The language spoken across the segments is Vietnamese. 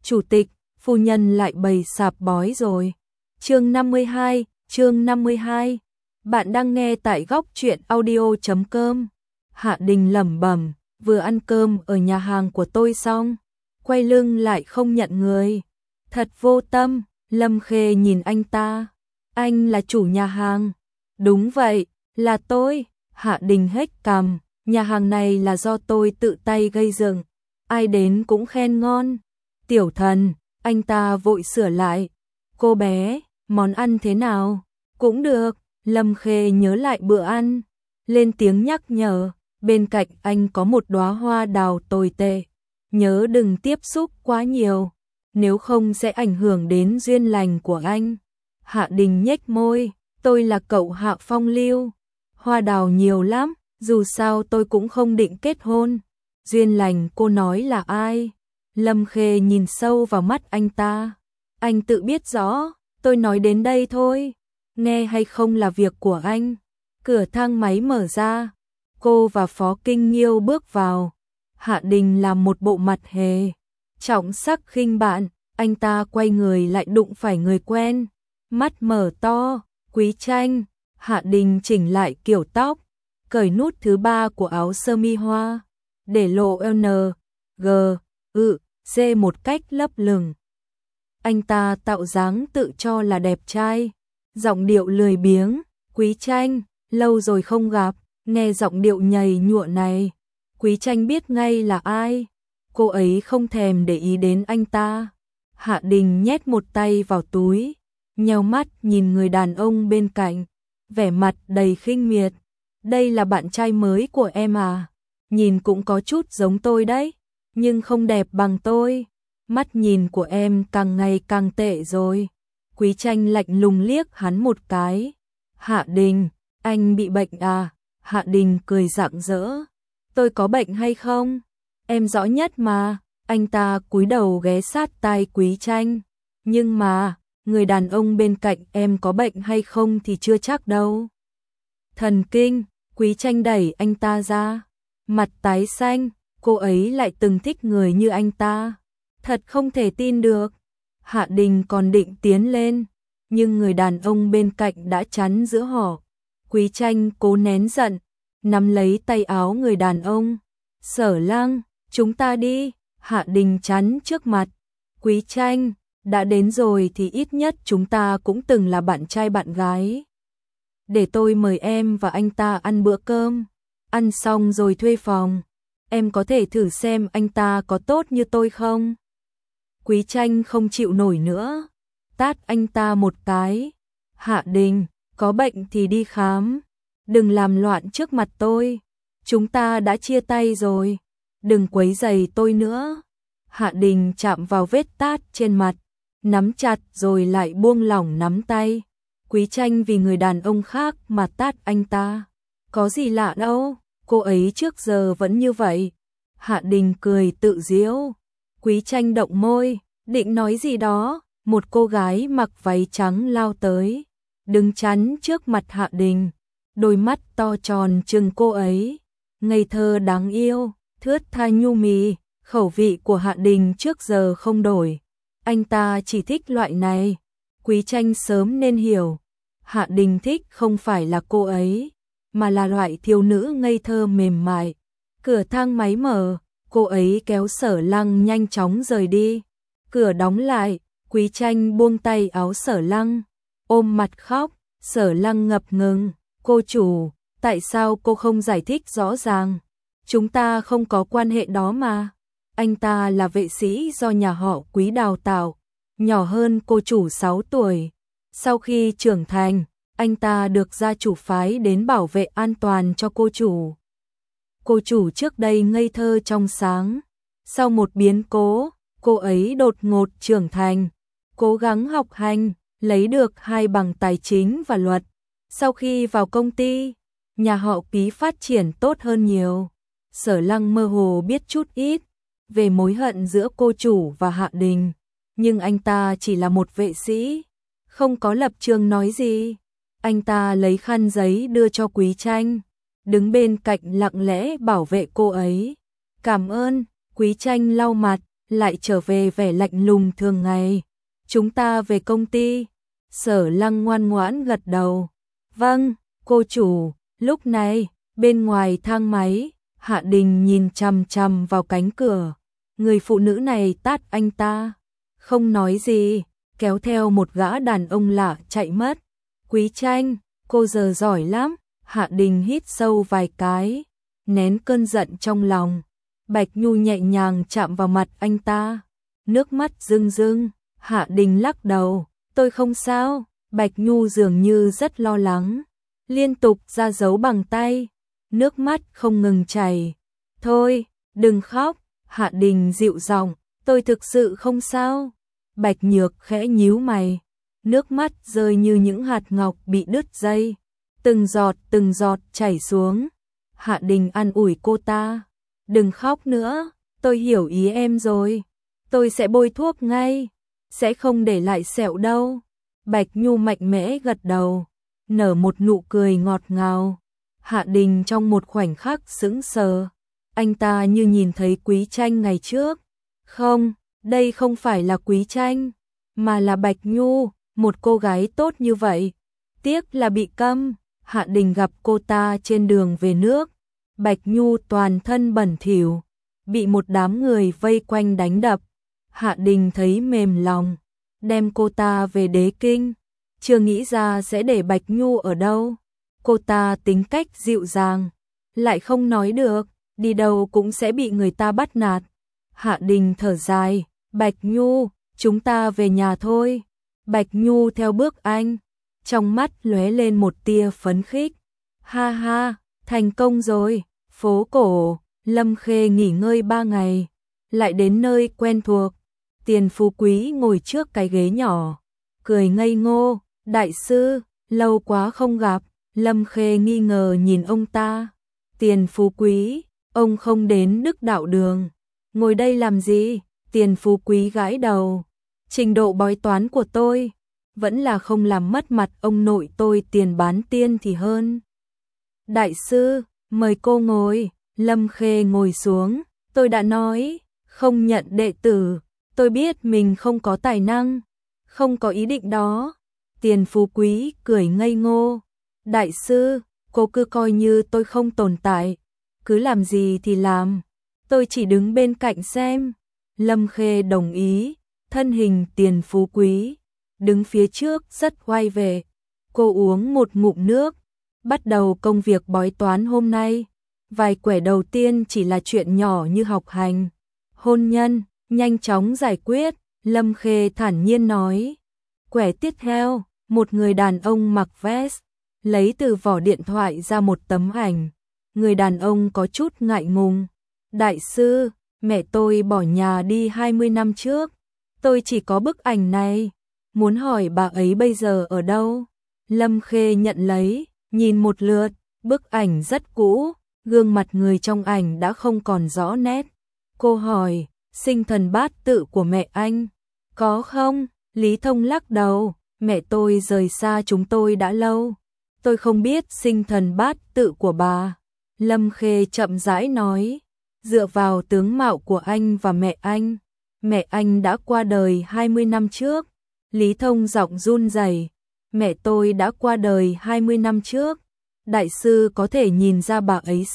Chủ tịch, phu nhân lại bày sạp bói rồi. Chương 52. Bạn đang nghe tại góc truyện audio.com. Hạ Đình lẩm bẩm, vừa ăn cơm ở nhà hàng của tôi xong, quay lưng lại không nhận người. Thật vô tâm. Lâm Khê nhìn anh ta. Anh là chủ nhà hàng? Đúng vậy, là tôi. Hạ Đình hếch cằm, nhà hàng này là do tôi tự tay gây dựng, ai đến cũng khen ngon. Tiểu Thần, anh ta vội sửa lại. Cô bé, món ăn thế nào? Cũng được. Lâm Khê nhớ lại bữa ăn, lên tiếng nhắc nhở, bên cạnh anh có một đóa hoa đào tồi tệ, nhớ đừng tiếp xúc quá nhiều, nếu không sẽ ảnh hưởng đến duyên lành của anh. Hạ Đình nhếch môi, tôi là cậu Hạ Phong Lưu, hoa đào nhiều lắm, dù sao tôi cũng không định kết hôn. Duyên lành cô nói là ai? Lâm Khê nhìn sâu vào mắt anh ta. Anh tự biết rõ, tôi nói đến đây thôi. Nghe hay không là việc của anh. Cửa thang máy mở ra, cô và Phó Kinh Nghiêu bước vào. Hạ Đình làm một bộ mặt hề trọng sắc khinh bạn, anh ta quay người lại đụng phải người quen, mắt mở to. Quý Tranh. Hạ Đình chỉnh lại kiểu tóc, cởi nút thứ 3 của áo sơ mi hoa, để lộ N, G, C một cách lấp lửng. Anh ta tạo dáng tự cho là đẹp trai, giọng điệu lười biếng. Quý Tranh, lâu rồi không gặp. Nghe giọng điệu nhầy nhụa này, Quý Tranh biết ngay là ai. Cô ấy không thèm để ý đến anh ta. Hạ Đình nhét một tay vào túi, nheo mắt nhìn người đàn ông bên cạnh, vẻ mặt đầy khinh miệt. Đây là bạn trai mới của em à? Nhìn cũng có chút giống tôi đấy, nhưng không đẹp bằng tôi. Mắt nhìn của em càng ngày càng tệ rồi. Quý Tranh lạnh lùng liếc hắn một cái. Hạ Đình, anh bị bệnh à? Hạ Đình cười rạng rỡ. Tôi có bệnh hay không? Em rõ nhất mà. Anh ta cúi đầu ghé sát tai Quý Tranh. Nhưng mà, người đàn ông bên cạnh em có bệnh hay không thì chưa chắc đâu. Thần kinh. Quý Tranh đẩy anh ta ra, mặt tái xanh. Cô ấy lại từng thích người như anh ta. Thật không thể tin được. Hạ Đình còn định tiến lên, nhưng người đàn ông bên cạnh đã chắn giữa họ. Quý Tranh cố nén giận, nắm lấy tay áo người đàn ông. Sở Lăng, chúng ta đi. Hạ Đình chắn trước mặt. Quý Tranh, đã đến rồi thì ít nhất chúng ta cũng từng là bạn trai bạn gái. Để tôi mời em và anh ta ăn bữa cơm. Ăn xong rồi thuê phòng. Em có thể thử xem anh ta có tốt như tôi không? Quý Tranh không chịu nổi nữa, tát anh ta một cái. Hạ Đình, có bệnh thì đi khám, đừng làm loạn trước mặt tôi. Chúng ta đã chia tay rồi, đừng quấy rầy tôi nữa. Hạ Đình chạm vào vết tát trên mặt, nắm chặt rồi lại buông lỏng nắm tay. Quý Tranh vì người đàn ông khác mà tát anh ta, có gì lạ đâu, cô ấy trước giờ vẫn như vậy. Hạ Đình cười tự giễu. Quý Tranh động môi, định nói gì đó, một cô gái mặc váy trắng lao tới, đứng chắn trước mặt Hạ Đình, đôi mắt to tròn trừng cô ấy, ngây thơ đáng yêu, thướt tha nhu mì. Khẩu vị của Hạ Đình trước giờ không đổi, anh ta chỉ thích loại này. Quý Tranh sớm nên hiểu, Hạ Đình thích không phải là cô ấy, mà là loại thiếu nữ ngây thơ mềm mại. Cửa thang máy mở, cô ấy kéo Sở Lăng nhanh chóng rời đi. Cửa đóng lại, Quý Tranh buông tay áo Sở Lăng, ôm mặt khóc. Sở Lăng ngập ngừng, cô chủ, tại sao cô không giải thích rõ ràng? Chúng ta không có quan hệ đó mà. Anh ta là vệ sĩ do nhà họ Quý đào tạo, nhỏ hơn cô chủ 6 tuổi. Sau khi trưởng thành, anh ta được gia chủ phái đến bảo vệ an toàn cho cô chủ. Cô chủ trước đây ngây thơ trong sáng, sau một biến cố, cô ấy đột ngột trưởng thành, cố gắng học hành, lấy được 2 bằng tài chính và luật. Sau khi vào công ty, nhà họ Quý phát triển tốt hơn nhiều. Sở Lăng mơ hồ biết chút ít về mối hận giữa cô chủ và Hạ Đình, nhưng anh ta chỉ là một vệ sĩ, không có lập trường nói gì. Anh ta lấy khăn giấy đưa cho Quý Tranh, đứng bên cạnh lặng lẽ bảo vệ cô ấy. Cảm ơn. Quý Tranh lau mặt, lại trở về vẻ lạnh lùng thường ngày. Chúng ta về công ty. Sở Lăng ngoan ngoãn gật đầu. Vâng, cô chủ. Lúc này, bên ngoài thang máy, Hạ Đình nhìn chằm chằm vào cánh cửa. Người phụ nữ này tát anh ta. Không nói gì, kéo theo một gã đàn ông lạ chạy mất. Quý Tranh, cô giờ giỏi lắm. Hạ Đình hít sâu vài cái, nén cơn giận trong lòng. Bạch Nhu nhẹ nhàng chạm vào mặt anh ta. Nước mắt rưng rưng. Hạ Đình lắc đầu. Tôi không sao. Bạch Nhu dường như rất lo lắng, liên tục ra dấu bằng tay. Nước mắt không ngừng chảy. Thôi, đừng khóc. Hạ Đình dịu giọng. Tôi thực sự không sao. Bạch Nhược khẽ nhíu mày. Nước mắt rơi như những hạt ngọc bị đứt dây. Từng giọt chảy xuống. Hạ Đình an ủi cô ta. Đừng khóc nữa. Tôi hiểu ý em rồi. Tôi sẽ bôi thuốc ngay. Sẽ không để lại sẹo đâu. Bạch Nhu mạnh mẽ gật đầu, nở một nụ cười ngọt ngào. Hạ Đình trong một khoảnh khắc sững sờ. Anh ta như nhìn thấy Quý Tranh ngày trước. Không, đây không phải là Quý Tranh, mà là Bạch Nhu, một cô gái tốt như vậy. Tiếc là bị câm. Hạ Đình gặp cô ta trên đường về nước. Bạch Nhu toàn thân bẩn thỉu, bị một đám người vây quanh đánh đập. Hạ Đình thấy mềm lòng, đem cô ta về Đế Kinh. Chưa nghĩ ra sẽ để Bạch Nhu ở đâu. Cô ta tính cách dịu dàng, lại không nói được, đi đâu cũng sẽ bị người ta bắt nạt. Hạ Đình thở dài. Bạch Nhu, chúng ta về nhà thôi. Bạch Nhu theo bước anh, trong mắt lóe lên một tia phấn khích. Ha ha, thành công rồi. Phố cổ, Lâm Khê nghỉ ngơi 3 ngày, lại đến nơi quen thuộc. Tiền Phú Quý ngồi trước cái ghế nhỏ, cười ngây ngô. Đại sư, lâu quá không gặp. Lâm Khê nghi ngờ nhìn ông ta. Tiền Phú Quý, ông không đến Đức Đạo Đường, ngồi đây làm gì? Tiền Phú Quý gãi đầu. Trình độ bói toán của tôi vẫn là không làm mất mặt ông nội tôi, tiền bán tiên thì hơn. Đại sư, mời cô ngồi. Lâm Khê ngồi xuống. Tôi đã nói, không nhận đệ tử. Tôi biết mình không có tài năng, không có ý định đó. Tiền Phú Quý cười ngây ngô. Đại sư, cô cứ coi như tôi không tồn tại, cứ làm gì thì làm, tôi chỉ đứng bên cạnh xem. Lâm Khê đồng ý. Thân hình Tiền Phú Quý đứng phía trước rất oai vệ. Cô uống một ngụm nước, bắt đầu công việc bói toán hôm nay. Vài quẻ đầu tiên chỉ là chuyện nhỏ như học hành, hôn nhân, nhanh chóng giải quyết. Lâm Khê thản nhiên nói. Quẻ tiếp theo, một người đàn ông mặc vest, lấy từ vỏ điện thoại ra một tấm ảnh. Người đàn ông có chút ngại ngùng. Đại sư, mẹ tôi bỏ nhà đi 20 năm trước. Tôi chỉ có bức ảnh này. Muốn hỏi bà ấy bây giờ ở đâu? Lâm Khê nhận lấy, nhìn một lượt. Bức ảnh rất cũ, gương mặt người trong ảnh đã không còn rõ nét. Cô hỏi, sinh thần bát tự của mẹ anh có không? Lý Thông lắc đầu. Mẹ tôi rời xa chúng tôi đã lâu, tôi không biết sinh thần bát tự của bà. Lâm Khê chậm rãi nói. Dựa vào tướng mạo của anh và mẹ anh đã qua đời 20 năm trước. Lý Thông giọng run rẩy. Mẹ tôi đã qua đời 20 năm trước. Đại sư có thể nhìn ra bà ấy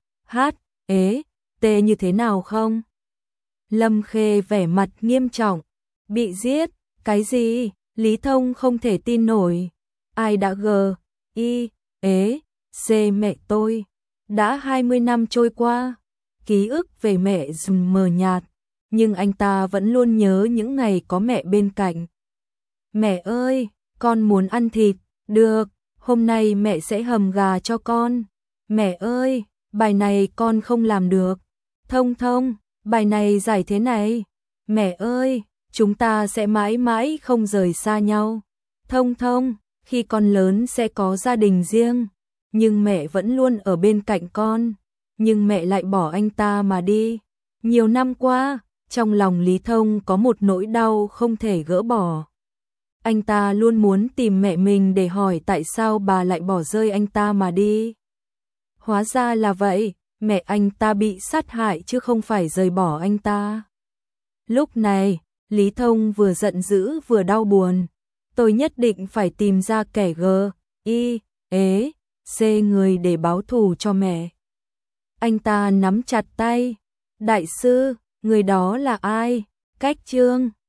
CHT như thế nào không? Lâm Khê vẻ mặt nghiêm trọng. Bị giết? Cái gì? Lý Thông không thể tin nổi. Ai đã C mẹ tôi? Đã 20 năm trôi qua, ký ức về mẹ dần mờ nhạt, nhưng anh ta vẫn luôn nhớ những ngày có mẹ bên cạnh. Mẹ ơi, con muốn ăn thịt. Được, hôm nay mẹ sẽ hầm gà cho con. Mẹ ơi, bài này con không làm được. Thông Thông, bài này giải thế này. Mẹ ơi, chúng ta sẽ mãi mãi không rời xa nhau. Thông Thông, khi con lớn sẽ có gia đình riêng, nhưng mẹ vẫn luôn ở bên cạnh con. Nhưng mẹ lại bỏ anh ta mà đi. Nhiều năm qua, trong lòng Lý Thông có một nỗi đau không thể gỡ bỏ. Anh ta luôn muốn tìm mẹ mình để hỏi tại sao bà lại bỏ rơi anh ta mà đi. Hóa ra là vậy, mẹ anh ta bị sát hại chứ không phải rời bỏ anh ta. Lúc này, Lý Thông vừa giận dữ vừa đau buồn. Tôi nhất định phải tìm ra kẻ C người để báo thù cho mẹ. Anh ta nắm chặt tay. Đại sư, người đó là ai? Cách Trương.